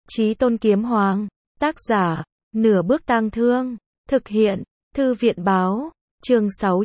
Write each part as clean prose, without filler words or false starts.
Chí Tôn Kiếm Hoàng. Tác giả, Nửa Bước Tang Thương. Thực hiện, Thư viện Báo. Chương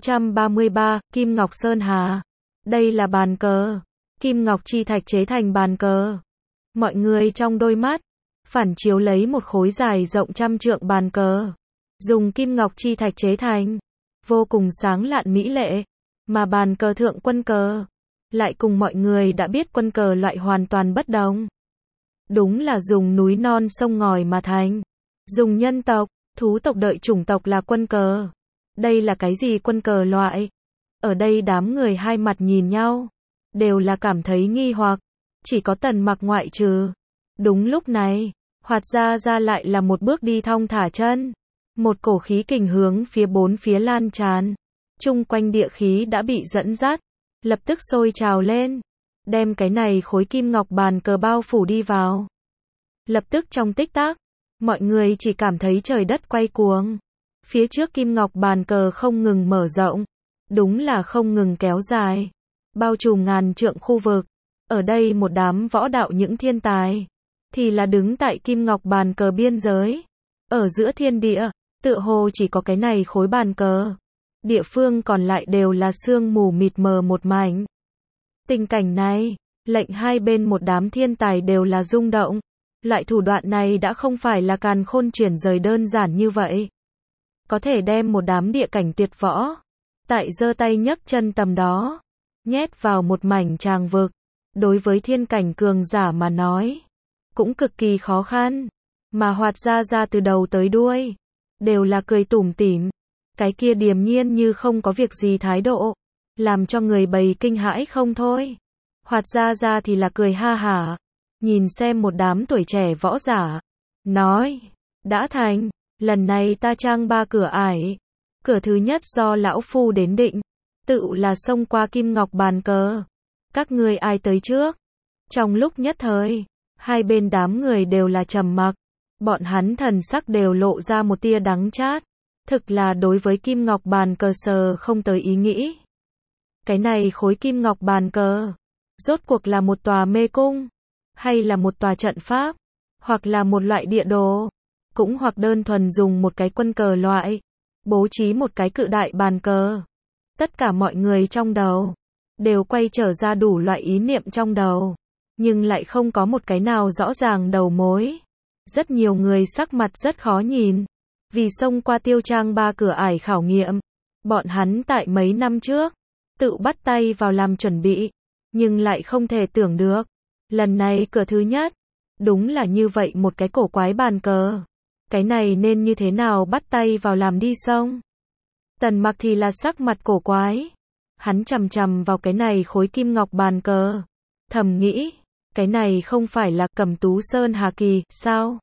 633, Kim Ngọc Sơn Hà. Đây là bàn cờ. Kim Ngọc chi thạch chế thành bàn cờ. Mọi người trong đôi mắt, phản chiếu lấy một khối dài rộng trăm trượng bàn cờ. Dùng kim ngọc chi thạch chế thành. Vô cùng sáng lạn mỹ lệ. Mà bàn cờ thượng quân cờ, lại cùng mọi người đã biết quân cờ loại hoàn toàn bất đồng. Đúng là dùng núi non sông ngòi mà thành. Dùng nhân tộc, thú tộc đợi chủng tộc là quân cờ. Đây là cái gì quân cờ loại? Ở đây đám người hai mặt nhìn nhau, đều là cảm thấy nghi hoặc. Chỉ có Tần Mặc ngoại trừ. Đúng lúc này, Hoạt Gia Gia lại là một bước đi thong thả chân. Một cổ khí kình hướng phía bốn phía lan tràn. Chung quanh địa khí đã bị dẫn dắt, lập tức sôi trào lên, đem cái này khối kim ngọc bàn cờ bao phủ đi vào. Lập tức trong tích tắc, mọi người chỉ cảm thấy trời đất quay cuồng. Phía trước kim ngọc bàn cờ không ngừng mở rộng, đúng là không ngừng kéo dài, bao trùm ngàn trượng khu vực. Ở đây một đám võ đạo những thiên tài, thì là đứng tại kim ngọc bàn cờ biên giới. Ở giữa thiên địa, tựa hồ chỉ có cái này khối bàn cờ. Địa phương còn lại đều là sương mù mịt mờ một mảnh. Tình cảnh này, lệnh hai bên một đám thiên tài đều là rung động. Loại thủ đoạn này đã không phải là càn khôn chuyển rời đơn giản như vậy. Có thể đem một đám địa cảnh tuyệt võ, tại giơ tay nhấc chân tầm đó, nhét vào một mảnh tràng vực. Đối với thiên cảnh cường giả mà nói, cũng cực kỳ khó khăn. Mà Hoạt Gia Gia từ đầu tới đuôi, đều là cười tủm tỉm. Cái kia điềm nhiên như không có việc gì thái độ, làm cho người bầy kinh hãi không thôi. Hoạt Gia Gia thì là cười ha hả, nhìn xem một đám tuổi trẻ võ giả, nói, đã thành, lần này ta trang 3 cửa ải. Cửa thứ nhất do lão phu đến định, tự là xông qua kim ngọc bàn cờ. Các ngươi ai tới trước? Trong lúc nhất thời, hai bên đám người đều là trầm mặc, bọn hắn thần sắc đều lộ ra một tia đắng chát. Thực là đối với kim ngọc bàn cờ sờ không tới ý nghĩ. Cái này khối kim ngọc bàn cờ, rốt cuộc là một tòa mê cung, hay là một tòa trận pháp, hoặc là một loại địa đồ, cũng hoặc đơn thuần dùng một cái quân cờ loại, bố trí một cái cự đại bàn cờ. Tất cả mọi người trong đầu, đều quay trở ra đủ loại ý niệm trong đầu, nhưng lại không có một cái nào rõ ràng đầu mối. Rất nhiều người sắc mặt rất khó nhìn. Vì xông qua tiêu trang 3 cửa ải khảo nghiệm, bọn hắn tại mấy năm trước, tự bắt tay vào làm chuẩn bị, nhưng lại không thể tưởng được. Lần này cửa thứ nhất, đúng là như vậy một cái cổ quái bàn cờ. Cái này nên như thế nào bắt tay vào làm đi xong? Tần Mặc thì là sắc mặt cổ quái. Hắn chằm chằm vào cái này khối kim ngọc bàn cờ. Thầm nghĩ, cái này không phải là Cẩm Tú Sơn Hà Kỳ, sao?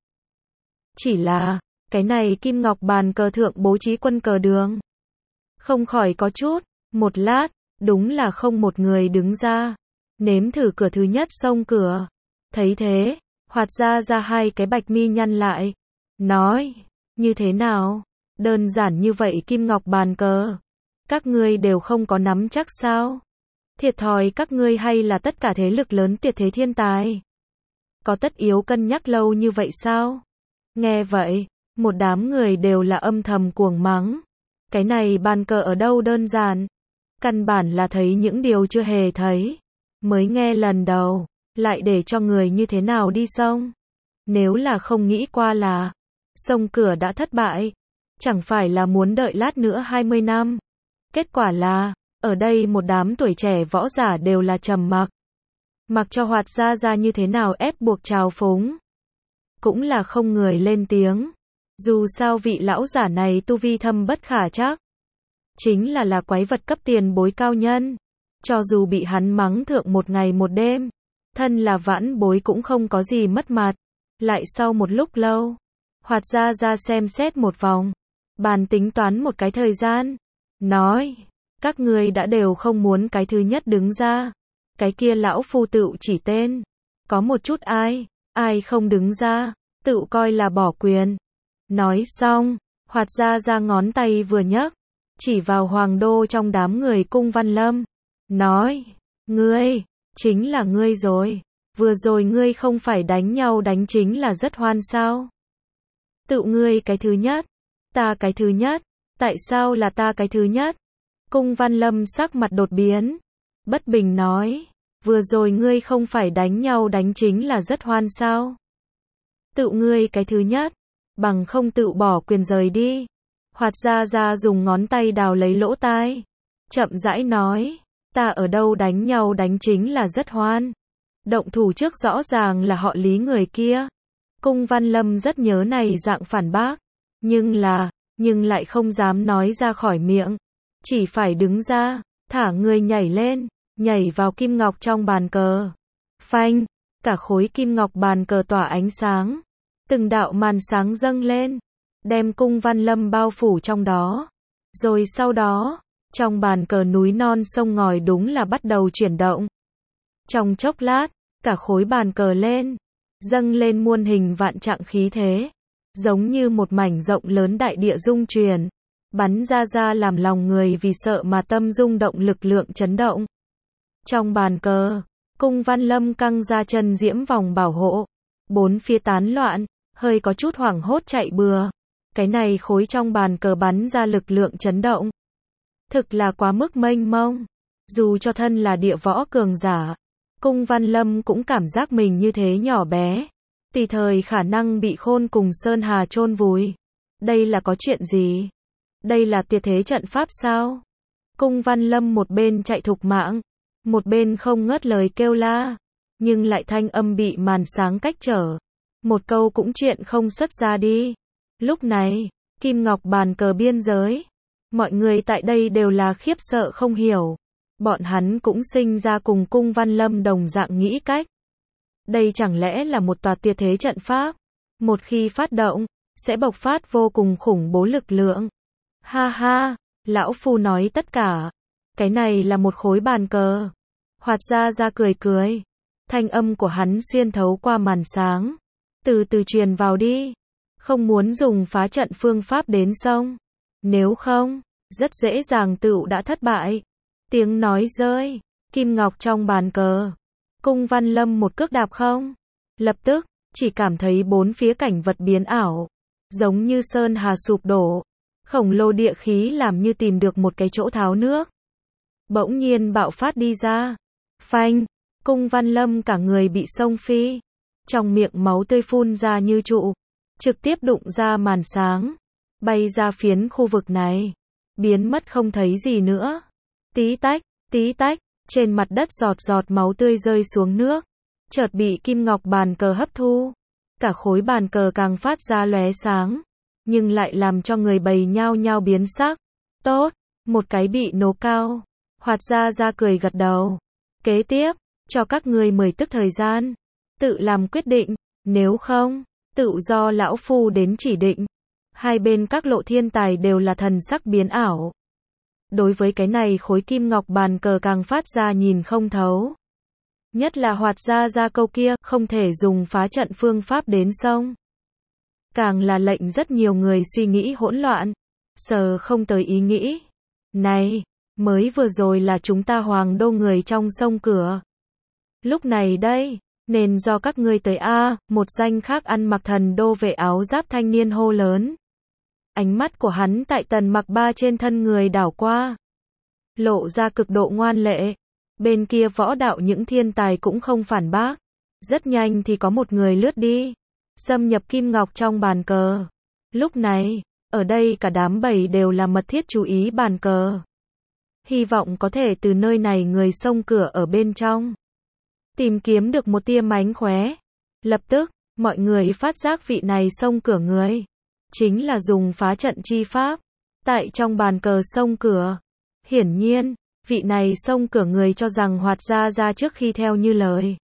Chỉ là cái này kim ngọc bàn cờ thượng bố trí quân cờ đường. Không khỏi có chút, một lát, đúng là không một người đứng ra. Nếm thử cửa thứ nhất xông cửa. Thấy thế, Hoạt Gia Gia hai cái bạch mi nhăn lại. Nói, như thế nào? Đơn giản như vậy kim ngọc bàn cờ. Các ngươi đều không có nắm chắc sao? Thiệt thòi các ngươi hay là tất cả thế lực lớn tuyệt thế thiên tài? Có tất yếu cân nhắc lâu như vậy sao? Nghe vậy, một đám người đều là âm thầm cuồng mắng. Cái này bàn cờ ở đâu đơn giản. Căn bản là thấy những điều chưa hề thấy. Mới nghe lần đầu, lại để cho người như thế nào đi xông. Nếu là không nghĩ qua là xông cửa đã thất bại, chẳng phải là muốn đợi lát nữa 20 năm. Kết quả là, ở đây một đám tuổi trẻ võ giả đều là trầm mặc. Mặc cho Hoạt Gia Gia như thế nào ép buộc trào phúng, cũng là không người lên tiếng. Dù sao vị lão giả này tu vi thâm bất khả trắc, chính là quái vật cấp tiền bối cao nhân. Cho dù bị hắn mắng thượng một ngày một đêm, thân là vãn bối cũng không có gì mất mặt. Lại sau một lúc lâu, Hoạt Gia Gia xem xét một vòng, bàn tính toán một cái thời gian, nói, các ngươi đã đều không muốn cái thứ nhất đứng ra. Cái kia lão phu tự chỉ tên, có một chút ai không đứng ra, tự coi là bỏ quyền. Nói xong, Hoạt Gia Gia ngón tay vừa nhấc, chỉ vào hoàng đô trong đám người Cung Văn Lâm, nói, ngươi, chính là ngươi rồi. vừa rồi ngươi không phải đánh nhau đánh chính là rất hoan sao? Tự ngươi cái thứ nhất, ta cái thứ nhất, tại sao là ta cái thứ nhất? Cung Văn Lâm sắc mặt đột biến, bất bình nói, vừa rồi ngươi không phải đánh nhau đánh chính là rất hoan sao? Tự ngươi cái thứ nhất, bằng không tự bỏ quyền rời đi. Hoạt Gia Gia dùng ngón tay đào lấy lỗ tai, chậm rãi nói, ta ở đâu đánh nhau đánh chính là rất hoan. Động thủ trước rõ ràng là họ Lý người kia. Cung Văn Lâm rất nhớ này dạng phản bác, nhưng lại không dám nói ra khỏi miệng, chỉ phải đứng ra, thả người nhảy lên, nhảy vào kim ngọc trong bàn cờ. Phanh, cả khối kim ngọc bàn cờ tỏa ánh sáng, từng đạo màn sáng dâng lên, đem Cung Văn Lâm bao phủ trong đó. Rồi sau đó, trong bàn cờ núi non sông ngòi đúng là bắt đầu chuyển động. Trong chốc lát, cả khối bàn cờ lên, dâng lên muôn hình vạn trạng khí thế, giống như một mảnh rộng lớn đại địa rung chuyển, bắn ra làm lòng người vì sợ mà tâm rung động lực lượng chấn động. Trong bàn cờ, Cung Văn Lâm căng ra chân diễm vòng bảo hộ, bốn phía tán loạn, hơi có chút hoảng hốt chạy bừa. Cái này khối trong bàn cờ bắn ra lực lượng chấn động, thực là quá mức mênh mông. Dù cho thân là địa võ cường giả, Cung Văn Lâm cũng cảm giác mình như thế nhỏ bé, tùy thời khả năng bị Khôn cùng Sơn Hà chôn vùi. Đây là có chuyện gì? Đây là tuyệt thế trận pháp sao? Cung Văn Lâm một bên chạy thục mạng, một bên không ngớt lời kêu la, nhưng lại thanh âm bị màn sáng cách trở. Một câu cũng chuyện không xuất ra đi. Lúc này, Kim Ngọc bàn cờ biên giới, mọi người tại đây đều là khiếp sợ không hiểu. Bọn hắn cũng sinh ra cùng Cung Văn Lâm đồng dạng nghĩ cách. Đây chẳng lẽ là một tòa tuyệt thế trận pháp? Một khi phát động, sẽ bộc phát vô cùng khủng bố lực lượng. Ha ha, lão phu nói tất cả. Cái này là một khối bàn cờ. Hoạt Gia Gia cười cười. Thanh âm của hắn xuyên thấu qua màn sáng, từ từ truyền vào đi. Không muốn dùng phá trận phương pháp đến sông. Nếu không, rất dễ dàng tựu đã thất bại. Tiếng nói rơi, kim ngọc trong bàn cờ. Cung Văn Lâm một cước đạp không. Lập tức, chỉ cảm thấy bốn phía cảnh vật biến ảo. Giống như sơn hà sụp đổ. Khổng lồ địa khí làm như tìm được một cái chỗ tháo nước. Bỗng nhiên bạo phát đi ra. Phanh, Cung Văn Lâm cả người bị xông phi. Trong miệng máu tươi phun ra như trụ. Trực tiếp đụng ra màn sáng. Bay ra phiến khu vực này. Biến mất không thấy gì nữa. Tí tách, trên mặt đất giọt giọt máu tươi rơi xuống nước. Chợt bị kim ngọc bàn cờ hấp thu. Cả khối bàn cờ càng phát ra lóe sáng. Nhưng lại làm cho người bầy nhao nhao biến sắc. Tốt, một cái bị nổ cao. Hoạt Gia Gia cười gật đầu. Kế tiếp, cho các ngươi 10 tức thời gian. Tự làm quyết định, nếu không, tự do lão phu đến chỉ định. Hai bên các lộ thiên tài đều là thần sắc biến ảo. Đối với cái này khối kim ngọc bàn cờ càng phát ra nhìn không thấu. Nhất là Hoạt Gia Gia câu kia, không thể dùng phá trận phương pháp đến sông. Càng là lệnh rất nhiều người suy nghĩ hỗn loạn. Sờ không tới ý nghĩ. Này, mới vừa rồi là chúng ta hoàng đô người trong sông cửa. Lúc này đây, nên do các ngươi tới a. Một danh khác ăn mặc thần đô vệ áo giáp thanh niên hô lớn. Ánh mắt của hắn tại Tần Mặc Ba trên thân người đảo qua, lộ ra cực độ ngoan lệ. Bên kia võ đạo những thiên tài cũng không phản bác. Rất nhanh thì có một người lướt đi, xâm nhập kim ngọc trong bàn cờ. Lúc này, ở đây cả đám bầy đều là mật thiết chú ý bàn cờ. Hy vọng có thể từ nơi này người xông cửa ở bên trong tìm kiếm được một tia mánh khóe. Lập tức, mọi người phát giác vị này xông cửa người chính là dùng phá trận chi pháp. Tại trong bàn cờ xông cửa, hiển nhiên, vị này xông cửa người cho rằng Hoạt Gia Gia trước khi theo như lời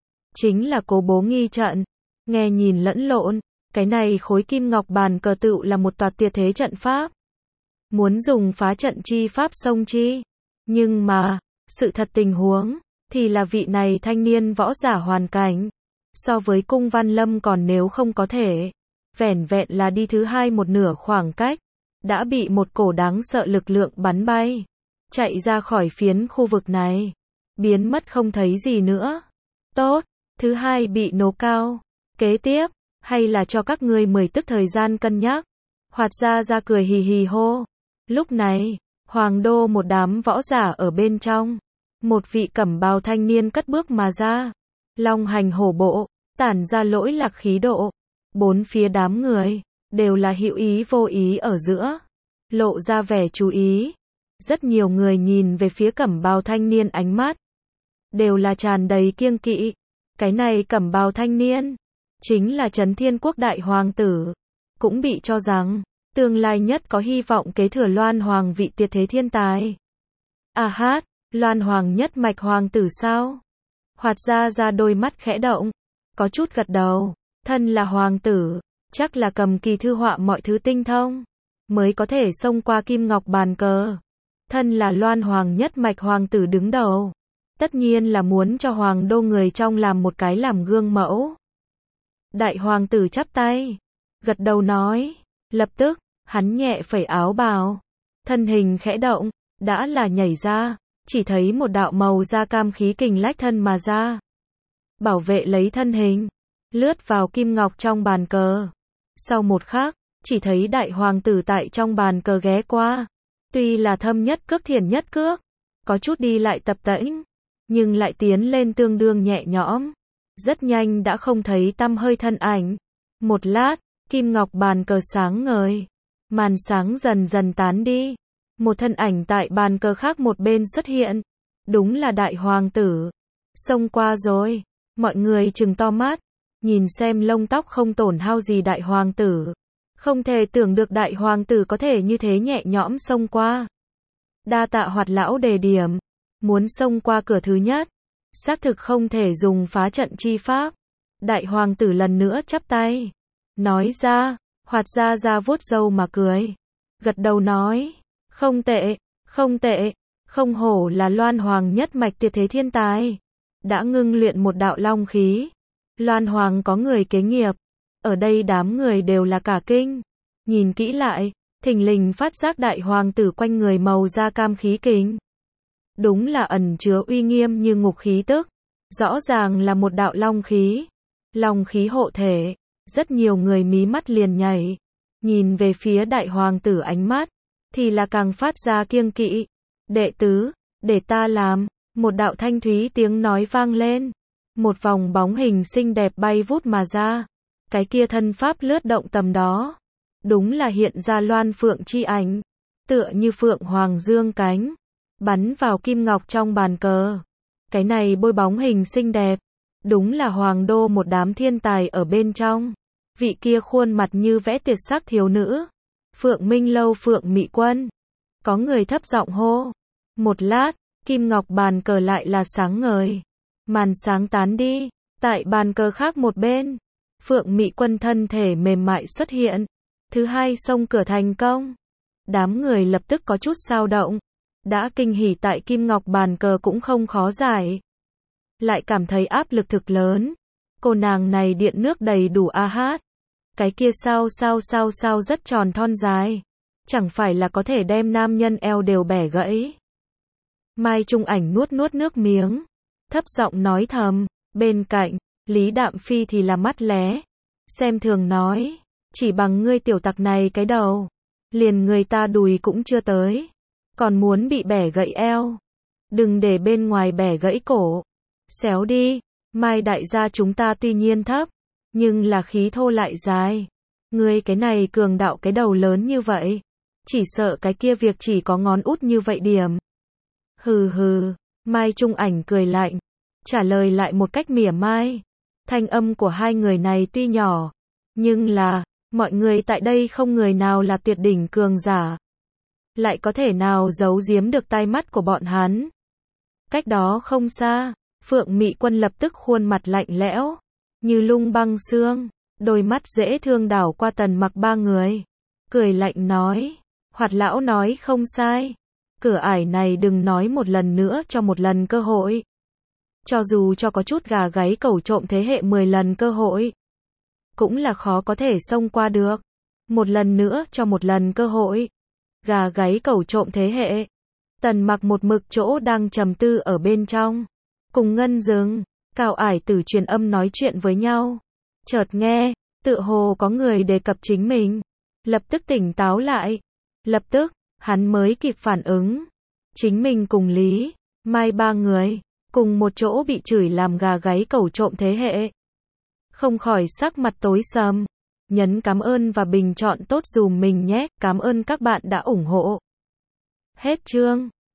chính là cố bố nghi trận. Nghe nhìn lẫn lộn, cái này khối kim ngọc bàn cờ tựu là một tòa tuyệt thế trận pháp. Muốn dùng phá trận chi pháp xông chi. Nhưng mà, sự thật tình huống thì là vị này thanh niên võ giả hoàn cảnh so với Cung Văn Lâm còn nếu không có thể vẻn vẹn là đi thứ hai một nửa khoảng cách, đã bị một cổ đáng sợ lực lượng bắn bay, chạy ra khỏi phiến khu vực này, biến mất không thấy gì nữa. Tốt, thứ hai bị nố cao. Kế tiếp, hay là cho các ngươi 10 tức thời gian cân nhắc. Hoạt Gia Gia cười hì hì hô. Lúc này, Hoàng đô một đám võ giả ở bên trong. Một vị cẩm bào thanh niên cất bước mà ra. Long hành hổ bộ, tản ra lỗi lạc khí độ. Bốn phía đám người, đều là hữu ý vô ý ở giữa. Lộ ra vẻ chú ý. Rất nhiều người nhìn về phía cẩm bào thanh niên ánh mắt. Đều là tràn đầy kiêng kỵ. Cái này cẩm bào thanh niên, chính là Trấn Thiên Quốc đại hoàng tử. Cũng bị cho rằng, tương lai nhất có hy vọng kế thừa Loan Hoàng vị tuyệt thế thiên tài. À hát, Loan Hoàng nhất mạch hoàng tử sao? Hoạt Gia Gia đôi mắt khẽ động, có chút gật đầu. Thân là hoàng tử, chắc là cầm kỳ thư họa mọi thứ tinh thông, mới có thể xông qua kim ngọc bàn cờ. Thân là Loan Hoàng nhất mạch hoàng tử đứng đầu, tất nhiên là muốn cho hoàng đô người trong làm một cái làm gương mẫu. Đại hoàng tử chắp tay, gật đầu nói. Lập tức, hắn nhẹ phẩy áo bào, thân hình khẽ động, đã là nhảy ra, chỉ thấy một đạo màu da cam khí kình lách thân mà ra. Bảo vệ lấy thân hình, lướt vào kim ngọc trong bàn cờ. Sau một khắc, chỉ thấy đại hoàng tử tại trong bàn cờ ghé qua. Tuy là thâm nhất cước thiền nhất cước, có chút đi lại tập tễnh, nhưng lại tiến lên tương đương nhẹ nhõm. Rất nhanh đã không thấy tăm hơi thân ảnh. Một lát, kim ngọc bàn cờ sáng ngời. Màn sáng dần dần tán đi. Một thân ảnh tại bàn cờ khác một bên xuất hiện. Đúng là đại hoàng tử. Xông qua rồi. Mọi người trừng to mắt. Nhìn xem lông tóc không tổn hao gì đại hoàng tử. Không thể tưởng được đại hoàng tử có thể như thế nhẹ nhõm xông qua. Đa tạ Hoạt lão đề điểm. Muốn xông qua cửa thứ nhất, xác thực không thể dùng phá trận chi pháp. Đại hoàng tử lần nữa chắp tay, nói ra. Hoạt Gia Gia vuốt râu mà cười, gật đầu nói, không tệ, không tệ, không hổ là Loan Hoàng nhất mạch tuyệt thế thiên tài. Đã ngưng luyện một đạo long khí. Loan Hoàng có người kế nghiệp. Ở đây đám người đều là cả kinh. Nhìn kỹ lại, thình lình phát giác đại hoàng tử quanh người màu da cam khí kình. Đúng là ẩn chứa uy nghiêm như ngục khí tức. Rõ ràng là một đạo long khí. Long khí hộ thể. Rất nhiều người mí mắt liền nhảy. Nhìn về phía đại hoàng tử ánh mắt, thì là càng phát ra kiêng kỵ. Đệ tứ, để ta làm. Một đạo thanh thúy tiếng nói vang lên. Một vòng bóng hình xinh đẹp bay vút mà ra. Cái kia thân pháp lướt động tầm đó. Đúng là hiện ra loan phượng chi ảnh. Tựa như phượng hoàng dương cánh. Bắn vào kim ngọc trong bàn cờ. Cái này bôi bóng hình xinh đẹp. Đúng là hoàng đô một đám thiên tài ở bên trong. Vị kia khuôn mặt như vẽ tuyệt sắc thiếu nữ. Phượng Minh Lâu Phượng Mị Quân. Có người thấp giọng hô. Một lát, kim ngọc bàn cờ lại là sáng ngời. Màn sáng tán đi. Tại bàn cờ khác một bên, Phượng Mị Quân thân thể mềm mại xuất hiện. Thứ hai xông cửa thành công. Đám người lập tức có chút dao động. Đã kinh hỉ tại kim ngọc bàn cờ cũng không khó giải. Lại cảm thấy áp lực thực lớn. Cô nàng này điện nước đầy đủ a hát. Cái kia sao rất tròn thon dài. Chẳng phải là có thể đem nam nhân eo đều bẻ gãy. Mai Trung Ảnh nuốt nước miếng. Thấp giọng nói thầm. Bên cạnh, Lý Đạm Phi thì là mắt lé. Xem thường nói. Chỉ bằng ngươi tiểu tặc này cái đầu. Liền người ta đùi cũng chưa tới. Còn muốn bị bẻ gãy eo. Đừng để bên ngoài bẻ gãy cổ. Xéo đi. Mai đại gia chúng ta tuy nhiên thấp. Nhưng là khí thô lại dài. Ngươi cái này cường đạo cái đầu lớn như vậy. Chỉ sợ cái kia việc chỉ có ngón út như vậy điểm. Hừ hừ. Mai Trung Ảnh cười lạnh. Trả lời lại một cách mỉa mai. Thanh âm của hai người này tuy nhỏ. Nhưng là, mọi người tại đây không người nào là tuyệt đỉnh cường giả. Lại có thể nào giấu giếm được tai mắt của bọn hắn. Cách đó không xa, Phượng Mị Quân lập tức khuôn mặt lạnh lẽo. Như lung băng xương. Đôi mắt dễ thương đảo qua Tần Mặc ba người. Cười lạnh nói. Hoạt lão nói không sai. Cửa ải này đừng nói một lần nữa cho một lần cơ hội. Cho dù cho có chút gà gáy cẩu trộm thế hệ 10 lần cơ hội. Cũng là khó có thể xông qua được. Một lần nữa cho một lần cơ hội. Gà gáy cẩu trộm thế hệ. Tần Mặc một mực chỗ đang trầm tư ở bên trong. Cùng Ngân Dừng. Cao Ải Tử truyền âm nói chuyện với nhau. Chợt nghe, tựa hồ có người đề cập chính mình. Lập tức tỉnh táo lại. Lập tức, hắn mới kịp phản ứng. Chính mình cùng Lý, Mai ba người, cùng một chỗ bị chửi làm gà gáy cẩu trộm thế hệ. Không khỏi sắc mặt tối sầm. Nhấn cảm ơn và bình chọn tốt dùm mình nhé. Cảm ơn các bạn đã ủng hộ. Hết chương.